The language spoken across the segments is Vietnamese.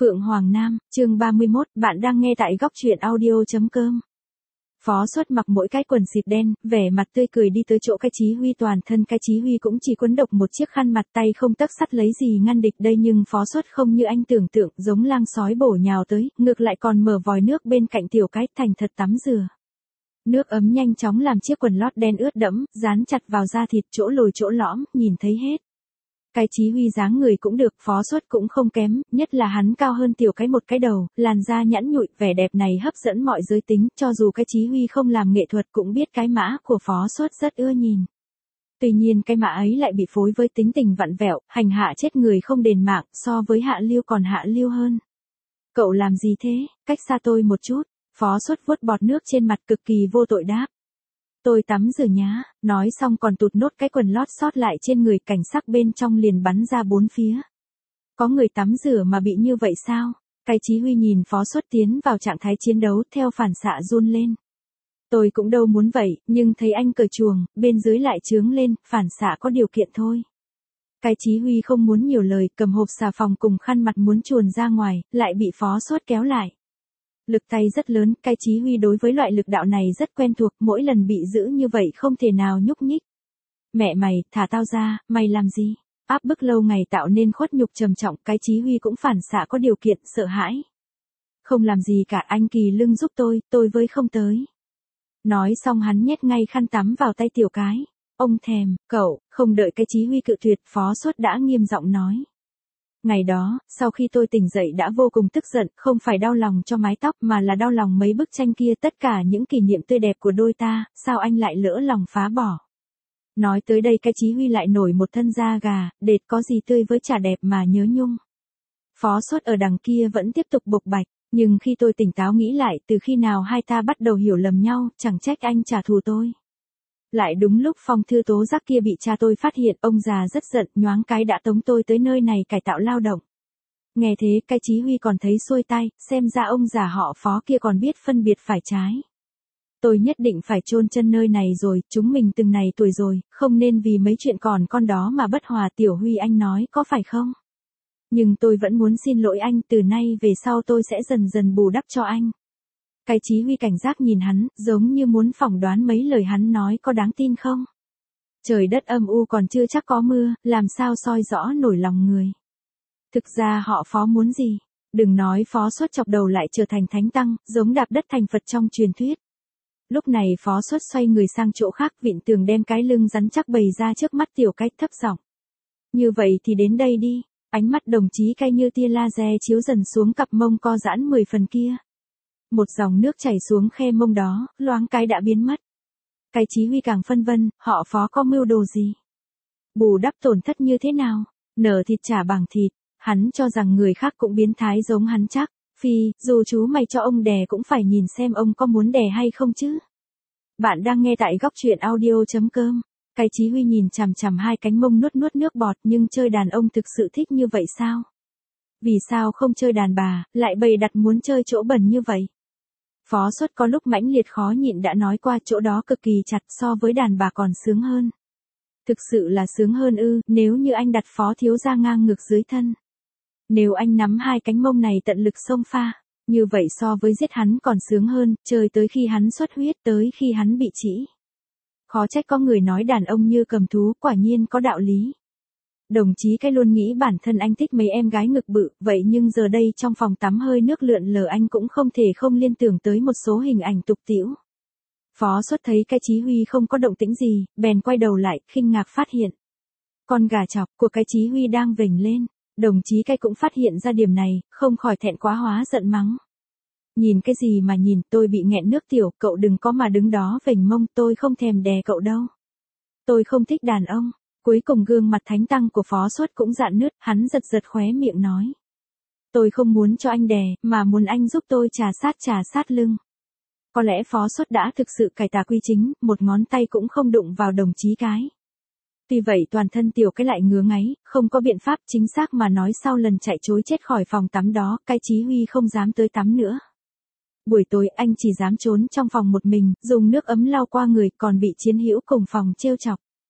Phượng Hoàng Nam, chương 31, bạn đang nghe tại góc truyện audio.com. Phó Xuất mặc mỗi cái quần xịt đen, vẻ mặt tươi cười đi tới chỗ cái Chí Huy, toàn thân cái Chí Huy cũng chỉ quấn độc một chiếc khăn mặt, tay không tấc sắt lấy gì ngăn địch đây, nhưng Phó Xuất không như anh tưởng tượng, giống lang sói bổ nhào tới, ngược lại còn mở vòi nước bên cạnh tiểu cái, thành thật tắm rửa. Nước ấm nhanh chóng làm chiếc quần lót đen ướt đẫm, dán chặt vào da thịt, chỗ lồi chỗ lõm, nhìn thấy hết. Cái Chí Huy dáng người cũng được, Phó Xuất cũng không kém, nhất là hắn cao hơn tiểu cái một cái đầu, làn da nhẵn nhụi, vẻ đẹp này hấp dẫn mọi giới tính, cho dù cái Chí Huy không làm nghệ thuật cũng biết cái mã của Phó Xuất rất ưa nhìn. Tuy nhiên cái mã ấy lại bị phối với tính tình vặn vẹo, hành hạ chết người không đền mạng, so với Hạ Lưu còn hạ lưu hơn. Cậu làm gì thế, cách xa tôi một chút, Phó Xuất vuốt bọt nước trên mặt cực kỳ vô tội đáp. Tôi tắm rửa nhá, nói xong còn tụt nốt cái quần lót sót lại trên người, cảnh sắc bên trong liền bắn ra bốn phía. Có người tắm rửa mà bị như vậy sao? Cái Chí Huy nhìn Phó Xuất tiến vào trạng thái chiến đấu, theo phản xạ run lên. Tôi cũng đâu muốn vậy, nhưng thấy anh cởi chuồng, bên dưới lại trướng lên, phản xạ có điều kiện thôi. Cái Chí Huy không muốn nhiều lời, cầm hộp xà phòng cùng khăn mặt muốn chuồn ra ngoài, lại bị Phó Xuất kéo lại. Lực tay rất lớn, cái Chí Huy đối với loại lực đạo này rất quen thuộc, mỗi lần bị giữ như vậy không thể nào nhúc nhích. Mẹ mày, thả tao ra, mày làm gì? Áp bức lâu ngày tạo nên khuất nhục trầm trọng, cái Chí Huy cũng phản xạ có điều kiện, sợ hãi. Không làm gì cả, anh kỳ lưng giúp tôi với không tới. Nói xong hắn nhét ngay khăn tắm vào tay tiểu cái. Ông thèm, cậu, không đợi cái Chí Huy cự tuyệt, Phó Xuất đã nghiêm giọng nói. Ngày đó, sau khi tôi tỉnh dậy đã vô cùng tức giận, không phải đau lòng cho mái tóc mà là đau lòng mấy bức tranh kia, tất cả những kỷ niệm tươi đẹp của đôi ta, sao anh lại lỡ lòng phá bỏ. Nói tới đây cái Chí Huy lại nổi một thân da gà, đệt có gì tươi với chả đẹp mà nhớ nhung. Phó Xuất ở đằng kia vẫn tiếp tục bộc bạch, nhưng khi tôi tỉnh táo nghĩ lại, từ khi nào hai ta bắt đầu hiểu lầm nhau, chẳng trách anh trả thù tôi. Lại đúng lúc phong thư tố giác kia bị cha tôi phát hiện, ông già rất giận, nhoáng cái đã tống tôi tới nơi này cải tạo lao động. Nghe thế cái Chí Huy còn thấy xuôi tai, xem ra ông già họ Phó kia còn biết phân biệt phải trái. Tôi nhất định phải chôn chân nơi này rồi, chúng mình từng này tuổi rồi, không nên vì mấy chuyện còn con đó mà bất hòa. Tiểu Huy anh nói có phải không? Nhưng tôi vẫn muốn xin lỗi anh, từ nay về sau tôi sẽ dần dần bù đắp cho anh. Cái Chí Huy cảnh giác nhìn hắn, giống như muốn phỏng đoán mấy lời hắn nói có đáng tin không. Trời đất âm u còn chưa chắc có mưa, làm sao soi rõ nổi lòng người. Thực ra họ Phó muốn gì? Đừng nói Phó Xuất chọc đầu lại trở thành thánh tăng, giống đạp đất thành Phật trong truyền thuyết. Lúc này Phó Xuất xoay người sang chỗ khác, vịn tường đem cái lưng rắn chắc bày ra trước mắt tiểu cái, thấp giọng. Như vậy thì đến đây đi. Ánh mắt đồng chí cay như tia laser chiếu dần xuống cặp mông co giãn 10 phần kia. Một dòng nước chảy xuống khe mông đó, loáng cái đã biến mất. Cái Chí Huy càng phân vân, họ Phó có mưu đồ gì? Bù đắp tổn thất như thế nào? Nở thịt trả bằng thịt, hắn cho rằng người khác cũng biến thái giống hắn chắc. Phi, dù chú mày cho ông đè cũng phải nhìn xem ông có muốn đè hay không chứ. Bạn đang nghe tại góc truyện audio.com. Cái Chí Huy nhìn chằm chằm hai cánh mông nuốt nuốt nước bọt, nhưng chơi đàn ông thực sự thích như vậy sao? Vì sao không chơi đàn bà, lại bày đặt muốn chơi chỗ bẩn như vậy? Phó Xuất có lúc mãnh liệt khó nhịn đã nói qua, chỗ đó cực kỳ chặt, so với đàn bà còn sướng hơn. Thực sự là sướng hơn ư? Nếu như anh đặt Phó thiếu gia ngang ngược dưới thân. Nếu anh nắm hai cánh mông này tận lực xông pha, như vậy so với giết hắn còn sướng hơn, chơi tới khi hắn xuất huyết, tới khi hắn bị trĩ. Khó trách có người nói đàn ông như cầm thú, quả nhiên có đạo lý. Đồng chí cái luôn nghĩ bản thân anh thích mấy em gái ngực bự, vậy nhưng giờ đây trong phòng tắm hơi nước lượn lờ anh cũng không thể không liên tưởng tới một số hình ảnh tục tĩu. Phó Xuất thấy cái Chí Huy không có động tĩnh gì, bèn quay đầu lại, khinh ngạc phát hiện. Con gà chọc của cái Chí Huy đang vểnh lên, đồng chí cái cũng phát hiện ra điểm này, không khỏi thẹn quá hóa giận mắng. Nhìn cái gì mà nhìn, tôi bị nghẹn nước tiểu, cậu đừng có mà đứng đó vểnh mông, tôi không thèm đè cậu đâu. Tôi không thích đàn ông. Cuối cùng gương mặt thánh tăng của Phó Xuất cũng rạn nứt, hắn giật giật khóe miệng nói. Tôi không muốn cho anh đè, mà muốn anh giúp tôi trà sát lưng. Có lẽ Phó Xuất đã thực sự cải tà quy chính, một ngón tay cũng không đụng vào đồng chí cái. Tuy vậy toàn thân tiểu cái lại ngứa ngáy, không có biện pháp, chính xác mà nói sau lần chạy trối chết khỏi phòng tắm đó, cái Chí Huy không dám tới tắm nữa. Buổi tối anh chỉ dám trốn trong phòng một mình, dùng nước ấm lau qua người, còn bị chiến hữu cùng phòng trêu chọc.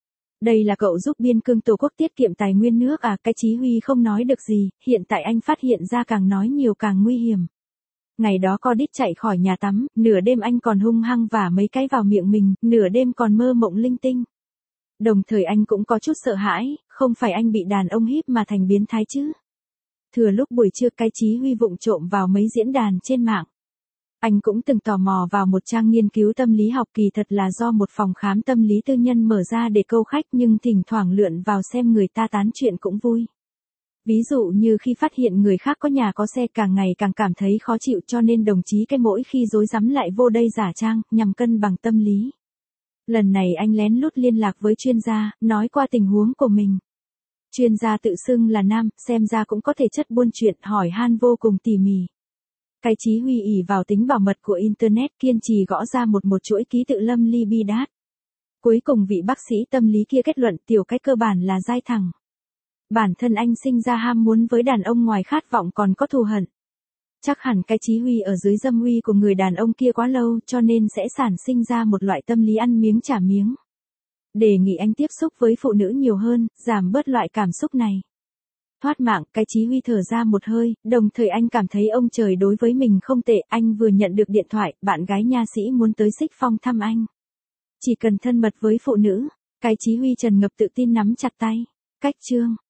Đây là cậu giúp biên cương Tổ quốc tiết kiệm tài nguyên nước à? Cái Chí Huy không nói được gì, hiện tại anh phát hiện ra càng nói nhiều càng nguy hiểm. Ngày đó co đít chạy khỏi nhà tắm, nửa đêm anh còn hung hăng vả mấy cái vào miệng mình, nửa đêm còn mơ mộng linh tinh. Đồng thời anh cũng có chút sợ hãi, không phải anh bị đàn ông hiếp mà thành biến thái chứ. Thừa lúc buổi trưa cái Chí Huy vụng trộm vào mấy diễn đàn trên mạng. Anh cũng từng tò mò vào một trang nghiên cứu tâm lý học, kỳ thật là do một phòng khám tâm lý tư nhân mở ra để câu khách, nhưng thỉnh thoảng lượn vào xem người ta tán chuyện cũng vui. Ví dụ như khi phát hiện người khác có nhà có xe càng ngày càng cảm thấy khó chịu, cho nên đồng chí cái mỗi khi rối rắm lại vô đây giả trang, nhằm cân bằng tâm lý. Lần này anh lén lút liên lạc với chuyên gia, nói qua tình huống của mình. Chuyên gia tự xưng là nam, xem ra cũng có thể chất buôn chuyện, hỏi han vô cùng tỉ mỉ. Cái Chí Huy ỷ vào tính bảo mật của Internet kiên trì gõ ra một chuỗi ký tự Lâm Ly Bi Đát. Cuối cùng vị bác sĩ tâm lý kia kết luận tiểu cái cơ bản là dai thẳng. Bản thân anh sinh ra ham muốn với đàn ông, ngoài khát vọng còn có thù hận. Chắc hẳn cái Chí Huy ở dưới dâm uy của người đàn ông kia quá lâu, cho nên sẽ sản sinh ra một loại tâm lý ăn miếng trả miếng. Đề nghị anh tiếp xúc với phụ nữ nhiều hơn, giảm bớt loại cảm xúc này. Thoát mạng, cái Chí Huy thở ra một hơi, đồng thời anh cảm thấy ông trời đối với mình không tệ. Anh vừa nhận được điện thoại, bạn gái nha sĩ muốn tới Xích Phong thăm anh. Chỉ cần thân mật với phụ nữ, cái Chí Huy tràn ngập tự tin nắm chặt tay. Cách chương